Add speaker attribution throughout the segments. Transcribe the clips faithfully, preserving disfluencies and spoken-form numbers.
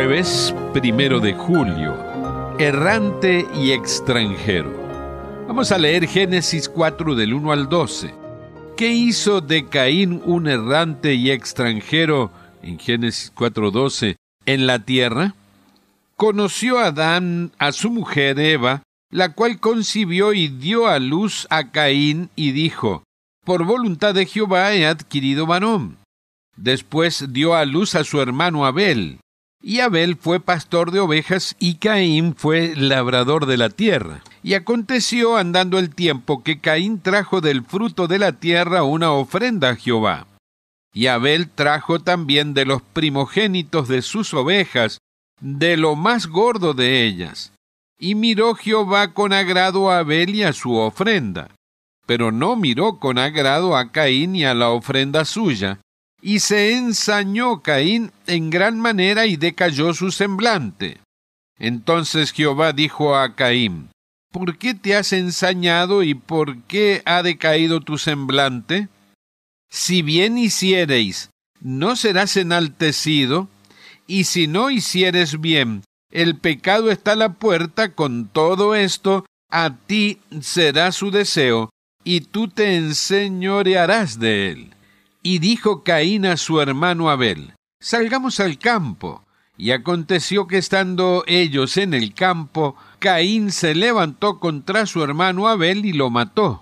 Speaker 1: Jueves primero de julio. Errante y extranjero. Vamos a leer Génesis cuatro del uno al doce. ¿Qué hizo de Caín un errante y extranjero, en Génesis cuatro doce, en la tierra? Conoció Adán a su mujer Eva, la cual concibió y dio a luz a Caín, y dijo: por voluntad de Jehová he adquirido varón. Después dio a luz a su hermano Abel, y Abel fue pastor de ovejas, y Caín fue labrador de la tierra. Y aconteció, andando el tiempo, que Caín trajo del fruto de la tierra una ofrenda a Jehová. Y Abel trajo también de los primogénitos de sus ovejas, de lo más gordo de ellas. Y miró Jehová con agrado a Abel y a su ofrenda, pero no miró con agrado a Caín y a la ofrenda suya. Y se ensañó Caín en gran manera y decayó su semblante. Entonces Jehová dijo a Caín: ¿por qué te has ensañado y por qué ha decaído tu semblante? Si bien hiciereis, ¿no serás enaltecido? Y si no hicieres bien, el pecado está a la puerta. Con todo esto, a ti será su deseo, y tú te enseñorearás de él. Y dijo Caín a su hermano Abel: salgamos al campo. Y aconteció que estando ellos en el campo, Caín se levantó contra su hermano Abel y lo mató.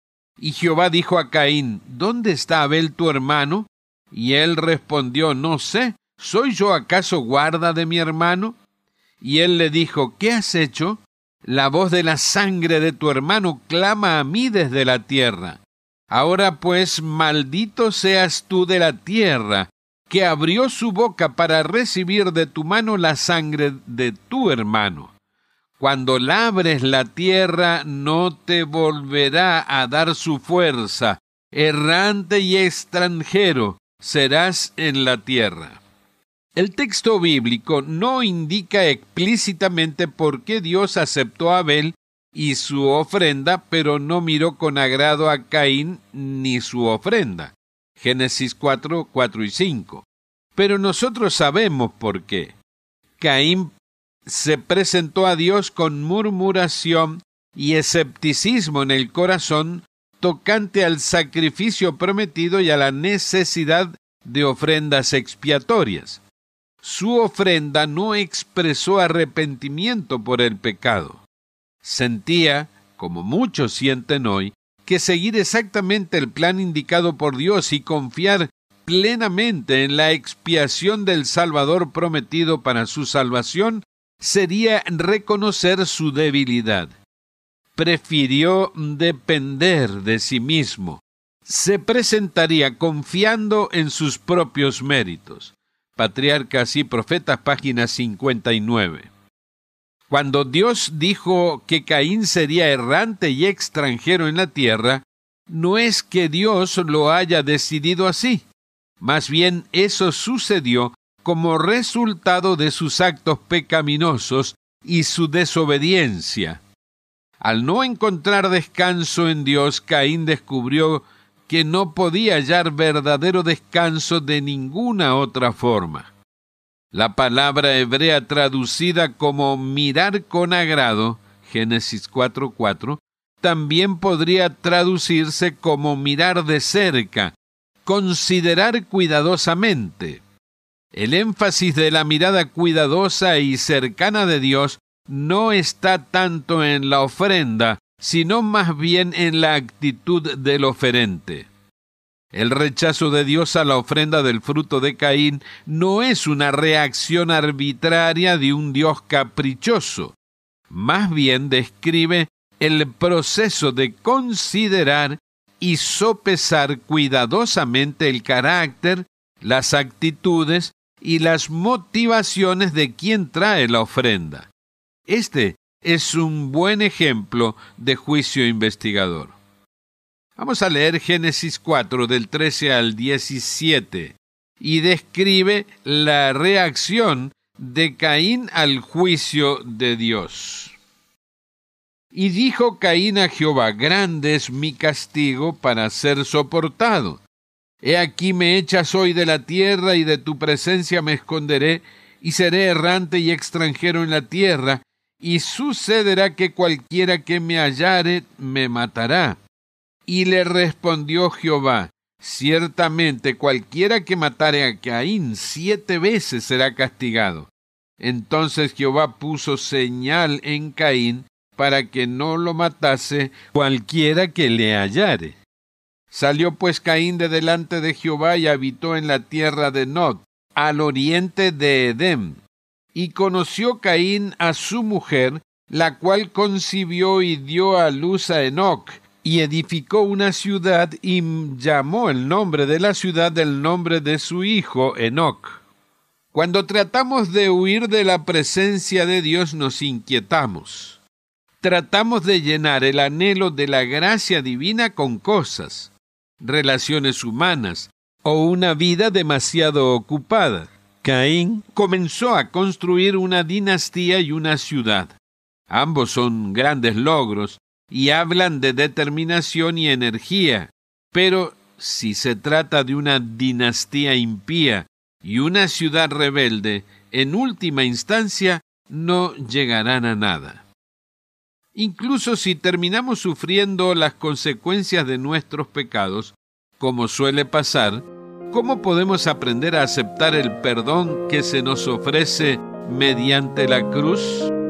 Speaker 1: Y Jehová dijo a Caín: ¿dónde está Abel tu hermano? Y él respondió: no sé, ¿soy yo acaso guarda de mi hermano? Y él le dijo: ¿qué has hecho? La voz de la sangre de tu hermano clama a mí desde la tierra. Ahora pues, maldito seas tú de la tierra, que abrió su boca para recibir de tu mano la sangre de tu hermano. Cuando labres la tierra, no te volverá a dar su fuerza. Errante y extranjero serás en la tierra. El texto bíblico no indica explícitamente por qué Dios aceptó a Abel y su ofrenda, pero no miró con agrado a Caín ni su ofrenda. Génesis cuatro, cuatro y cinco. Pero nosotros sabemos por qué. Caín se presentó a Dios con murmuración y escepticismo en el corazón tocante al sacrificio prometido y a la necesidad de ofrendas expiatorias. Su ofrenda no expresó arrepentimiento por el pecado. Sentía, como muchos sienten hoy, que seguir exactamente el plan indicado por Dios y confiar plenamente en la expiación del Salvador prometido para su salvación sería reconocer su debilidad. Prefirió depender de sí mismo. Se presentaría confiando en sus propios méritos. Patriarcas y Profetas, página cincuenta y nueve. Cuando Dios dijo que Caín sería errante y extranjero en la tierra, no es que Dios lo haya decidido así. Más bien eso sucedió como resultado de sus actos pecaminosos y su desobediencia. Al no encontrar descanso en Dios, Caín descubrió que no podía hallar verdadero descanso de ninguna otra forma. La palabra hebrea traducida como mirar con agrado, Génesis cuatro cuatro, también podría traducirse como mirar de cerca, considerar cuidadosamente. El énfasis de la mirada cuidadosa y cercana de Dios no está tanto en la ofrenda, sino más bien en la actitud del oferente. El rechazo de Dios a la ofrenda del fruto de Caín no es una reacción arbitraria de un Dios caprichoso. Más bien describe el proceso de considerar y sopesar cuidadosamente el carácter, las actitudes y las motivaciones de quien trae la ofrenda. Este es un buen ejemplo de juicio investigador. Vamos a leer Génesis cuatro, del trece al diecisiete, y describe la reacción de Caín al juicio de Dios. Y dijo Caín a Jehová: grande es mi castigo para ser soportado. He aquí me echas hoy de la tierra, y de tu presencia me esconderé, y seré errante y extranjero en la tierra, y sucederá que cualquiera que me hallare me matará. Y le respondió Jehová: ciertamente cualquiera que matare a Caín siete veces será castigado. Entonces Jehová puso señal en Caín para que no lo matase cualquiera que le hallare. Salió pues Caín de delante de Jehová y habitó en la tierra de Nod, al oriente de Edem. Y conoció Caín a su mujer, la cual concibió y dio a luz a Enoc, y edificó una ciudad y llamó el nombre de la ciudad del nombre de su hijo Enoc. Cuando tratamos de huir de la presencia de Dios nos inquietamos. Tratamos de llenar el anhelo de la gracia divina con cosas, relaciones humanas o una vida demasiado ocupada. Caín comenzó a construir una dinastía y una ciudad. Ambos son grandes logros y hablan de determinación y energía, pero si se trata de una dinastía impía y una ciudad rebelde, en última instancia no llegarán a nada. Incluso si terminamos sufriendo las consecuencias de nuestros pecados, como suele pasar, ¿cómo podemos aprender a aceptar el perdón que se nos ofrece mediante la cruz?